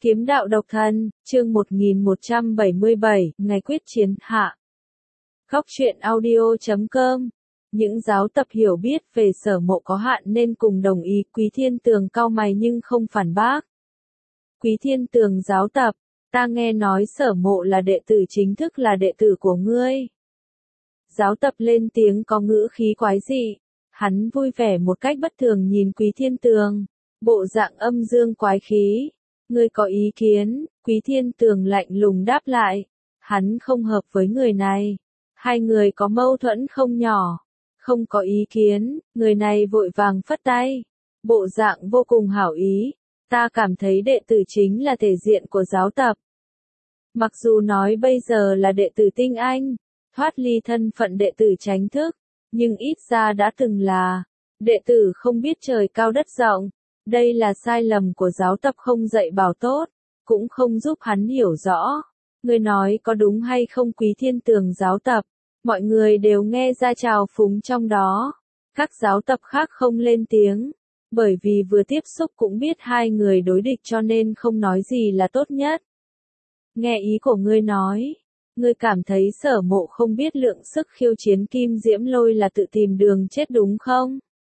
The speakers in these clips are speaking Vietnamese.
Kiếm đạo độc thân, chương 1177, ngày quyết chiến hạ. Góc truyện audio.com. Những giáo tập hiểu biết về Sở Mộ có hạn nên cùng đồng ý. Quý Thiên Tường cau mày nhưng không phản bác. Quý Thiên Tường giáo tập, ta nghe nói Sở Mộ là đệ tử chính thức, là đệ tử của ngươi. Giáo tập lên tiếng có ngữ khí quái dị. Hắn vui vẻ một cách bất thường nhìn Quý Thiên Tường, bộ dạng âm dương quái khí. Ngươi có ý kiến? Quý Thiên Tường lạnh lùng đáp lại. Hắn không hợp với người này. Hai người có mâu thuẫn không nhỏ. Không có ý kiến, người này vội vàng phất tay. Bộ dạng vô cùng hảo ý. Ta cảm thấy đệ tử chính là thể diện của giáo tập. Mặc dù nói bây giờ là đệ tử tinh anh, thoát ly thân phận đệ tử chánh thức, nhưng ít ra đã từng là đệ tử không biết trời cao đất rộng. Đây là sai lầm của giáo tập không dạy bảo tốt, cũng không giúp hắn hiểu rõ. Ngươi nói có đúng hay không? Quý Thiên Tường giáo tập, mọi người đều nghe ra trào phúng trong đó. Các giáo tập khác không lên tiếng, bởi vì vừa tiếp xúc cũng biết hai người đối địch cho nên không nói gì là tốt nhất. Nghe ý của ngươi nói, ngươi cảm thấy Sở Mộ không biết lượng sức khiêu chiến Kim Diễm Lôi là tự tìm đường chết đúng không?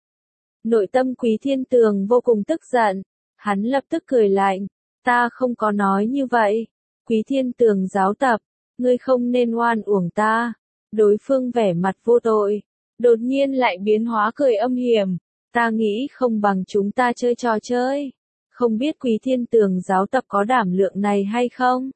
Nội tâm Quý Thiên Tường vô cùng tức giận, hắn lập tức cười lạnh, ta không có nói như vậy. Quý Thiên Tường giáo tập, ngươi không nên oan uổng ta. Đối phương vẻ mặt vô tội, đột nhiên lại biến hóa cười âm hiểm, ta nghĩ không bằng chúng ta chơi trò chơi. Không biết Quý Thiên Tường giáo tập có đảm lượng này hay không?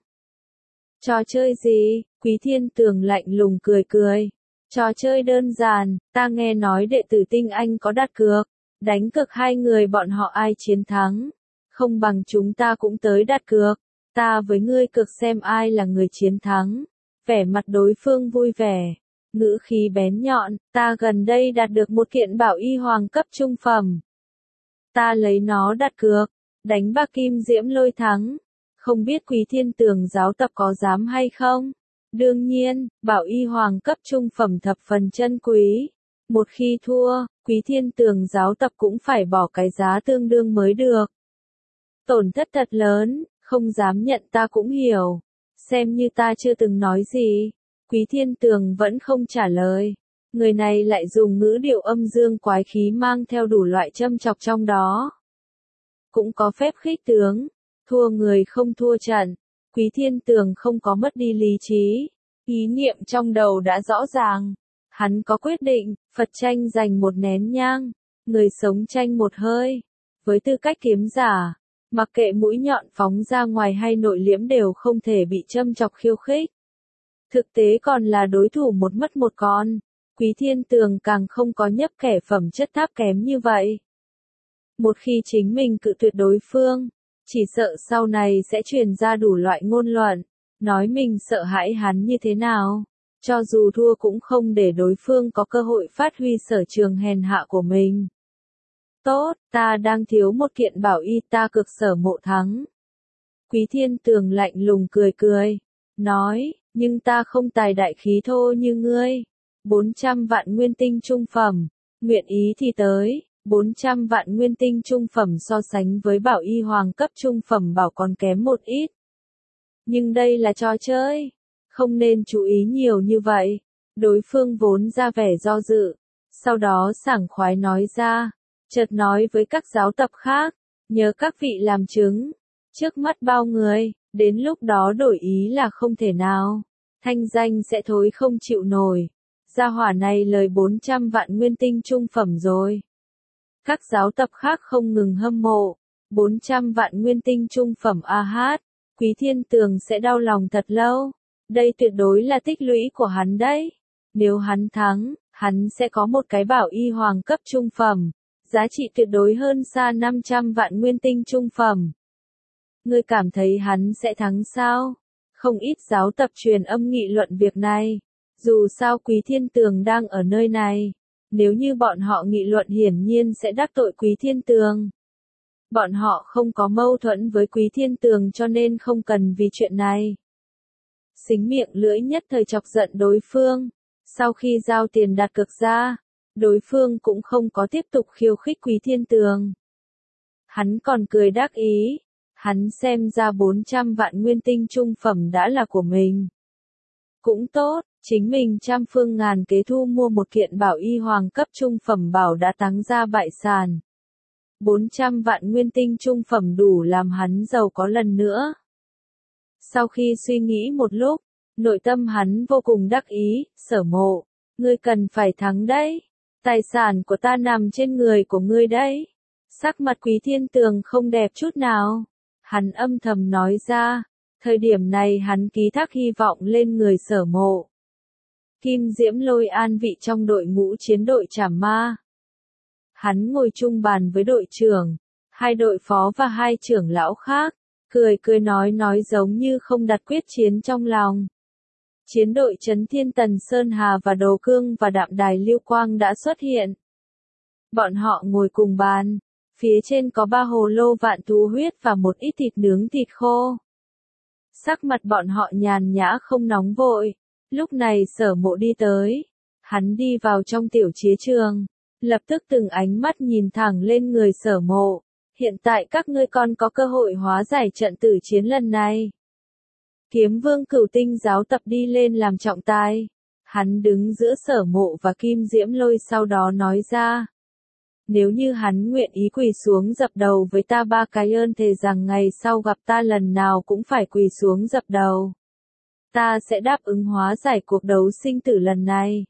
Trò chơi gì? Quý Thiên Tường lạnh lùng cười cười. Trò chơi đơn giản, ta nghe nói đệ tử tinh anh có đặt cược. Đánh cược hai người bọn họ ai chiến thắng. Không bằng chúng ta cũng tới đặt cược. Ta với ngươi cược xem ai là người chiến thắng. Vẻ mặt đối phương vui vẻ. Ngữ khí bén nhọn, ta gần đây đạt được một kiện bảo y hoàng cấp trung phẩm. Ta lấy nó đặt cược. Đánh bạc Kim Diễm Lôi thắng. Không biết Quý Thiên Tường giáo tập có dám hay không? Đương nhiên, bảo y hoàng cấp trung phẩm thập phần chân quý. Một khi thua, Quý Thiên Tường giáo tập cũng phải bỏ cái giá tương đương mới được. Tổn thất thật lớn, không dám nhận ta cũng hiểu. Xem như ta chưa từng nói gì. Quý Thiên Tường vẫn không trả lời. Người này lại dùng ngữ điệu âm dương quái khí mang theo đủ loại châm chọc trong đó. Cũng có phép khích tướng. Thua người không thua trận. Quý Thiên Tường không có mất đi lý trí. Ý niệm trong đầu đã rõ ràng. Hắn có quyết định, Phật tranh dành một nén nhang, người sống tranh một hơi. Với tư cách kiếm giả, mặc kệ mũi nhọn phóng ra ngoài hay nội liễm đều không thể bị châm chọc khiêu khích. Thực tế còn là đối thủ một mất một con. Quý Thiên Tường càng không có nhấp kẻ phẩm chất thấp kém như vậy. Một khi chính mình cự tuyệt đối phương, chỉ sợ sau này sẽ truyền ra đủ loại ngôn luận, nói mình sợ hãi hắn như thế nào. Cho dù thua cũng không để đối phương có cơ hội phát huy sở trường hèn hạ của mình. Tốt, ta đang thiếu một kiện bảo y, ta cược Sở Mộ thắng. Quý Thiên Tường lạnh lùng cười cười, nói, nhưng ta không tài đại khí thô như ngươi. 400 vạn nguyên tinh trung phẩm, nguyện ý thì tới. 400 vạn nguyên tinh trung phẩm so sánh với bảo y hoàng cấp trung phẩm bảo còn kém một ít. Nhưng đây là trò chơi. Không nên chú ý nhiều như vậy. Đối phương vốn ra vẻ do dự. Sau đó sảng khoái nói ra. Chợt nói với các giáo tập khác. Nhớ các vị làm chứng. Trước mắt bao người. Đến lúc đó đổi ý là không thể nào. Thanh danh sẽ thối không chịu nổi. Gia hỏa này lời 400 vạn nguyên tinh trung phẩm rồi. Các giáo tập khác không ngừng hâm mộ. 400 vạn nguyên tinh trung phẩm hát. Quý Thiên Tường sẽ đau lòng thật lâu. Đây tuyệt đối là tích lũy của hắn đấy. Nếu hắn thắng, hắn sẽ có một cái bảo y hoàng cấp trung phẩm. Giá trị tuyệt đối hơn xa 500 vạn nguyên tinh trung phẩm. Ngươi cảm thấy hắn sẽ thắng sao? Không ít giáo tập truyền âm nghị luận việc này. Dù sao Quý Thiên Tường đang ở nơi này. Nếu như bọn họ nghị luận hiển nhiên sẽ đắc tội Quý Thiên Tường. Bọn họ không có mâu thuẫn với Quý Thiên Tường cho nên không cần vì chuyện này. Xính miệng lưỡi nhất thời chọc giận đối phương. Sau khi giao tiền đặt cược ra, đối phương cũng không có tiếp tục khiêu khích Quý Thiên Tường. Hắn còn cười đắc ý. Hắn xem ra 400 vạn nguyên tinh trung phẩm đã là của mình. Cũng tốt, chính mình trăm phương ngàn kế thu mua một kiện bảo y hoàng cấp trung phẩm bảo đã táng ra bại sản. 400 vạn nguyên tinh trung phẩm đủ làm hắn giàu có lần nữa. Sau khi suy nghĩ một lúc, nội tâm hắn vô cùng đắc ý, Sở Mộ, ngươi cần phải thắng đấy. Tài sản của ta nằm trên người của ngươi đấy. Sắc mặt Quý Thiên Tường không đẹp chút nào. Hắn âm thầm nói ra, thời điểm này hắn ký thác hy vọng lên người Sở Mộ. Kim Diễm Lôi an vị trong đội ngũ chiến đội Trảm Ma. Hắn ngồi chung bàn với đội trưởng, hai đội phó và hai trưởng lão khác, cười cười nói giống như không đặt quyết chiến trong lòng. Chiến đội Trấn Thiên Tần Sơn Hà và Đồ Cương và Đạm Đài Lưu Quang đã xuất hiện. Bọn họ ngồi cùng bàn, phía trên có 3 hồ lô vạn thú huyết và một ít thịt nướng thịt khô. Sắc mặt bọn họ nhàn nhã không nóng vội. Lúc này Sở Mộ đi tới, hắn đi vào trong tiểu chiến trường, lập tức từng ánh mắt nhìn thẳng lên người Sở Mộ. Hiện tại các ngươi còn có cơ hội hóa giải trận tử chiến lần này. Kiếm Vương Cửu Tinh giáo tập đi lên làm trọng tài. Hắn đứng giữa Sở Mộ và Kim Diễm Lôi sau đó nói ra. Nếu như hắn nguyện ý quỳ xuống dập đầu với ta 3 cái ơn thề rằng ngày sau gặp ta lần nào cũng phải quỳ xuống dập đầu. Ta sẽ đáp ứng hóa giải cuộc đấu sinh tử lần này.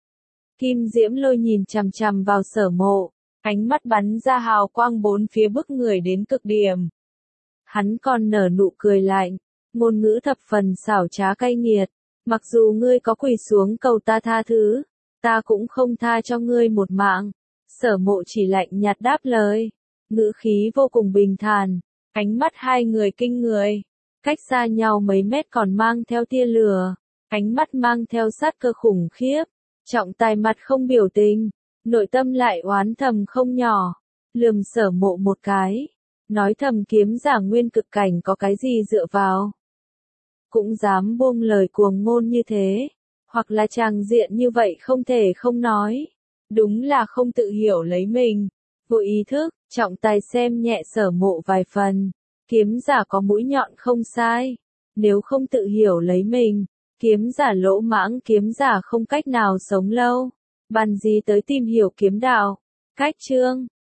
Kim Diễm Lôi nhìn chằm chằm vào Sở Mộ, ánh mắt bắn ra hào quang bốn phía bức người đến cực điểm. Hắn còn nở nụ cười lạnh, ngôn ngữ thập phần xảo trá cay nghiệt. Mặc dù ngươi có quỳ xuống cầu ta tha thứ, ta cũng không tha cho ngươi một mạng. Sở Mộ chỉ lạnh nhạt đáp lời, ngữ khí vô cùng bình thản, ánh mắt hai người kinh người, cách xa nhau mấy mét còn mang theo tia lửa, ánh mắt mang theo sát cơ khủng khiếp, trọng tài mặt không biểu tình, nội tâm lại oán thầm không nhỏ, lườm Sở Mộ một cái, nói thầm kiếm giả nguyên cực cảnh có cái gì dựa vào. Cũng dám buông lời cuồng ngôn như thế, hoặc là tràng diện như vậy không thể không nói. Đúng là không tự hiểu lấy mình. Vô ý thức, trọng tài xem nhẹ Sở Mộ vài phần. Kiếm giả có mũi nhọn không sai. Nếu không tự hiểu lấy mình, kiếm giả lỗ mãng, kiếm giả không cách nào sống lâu. Bàn gì tới tìm hiểu kiếm đạo. Cách chương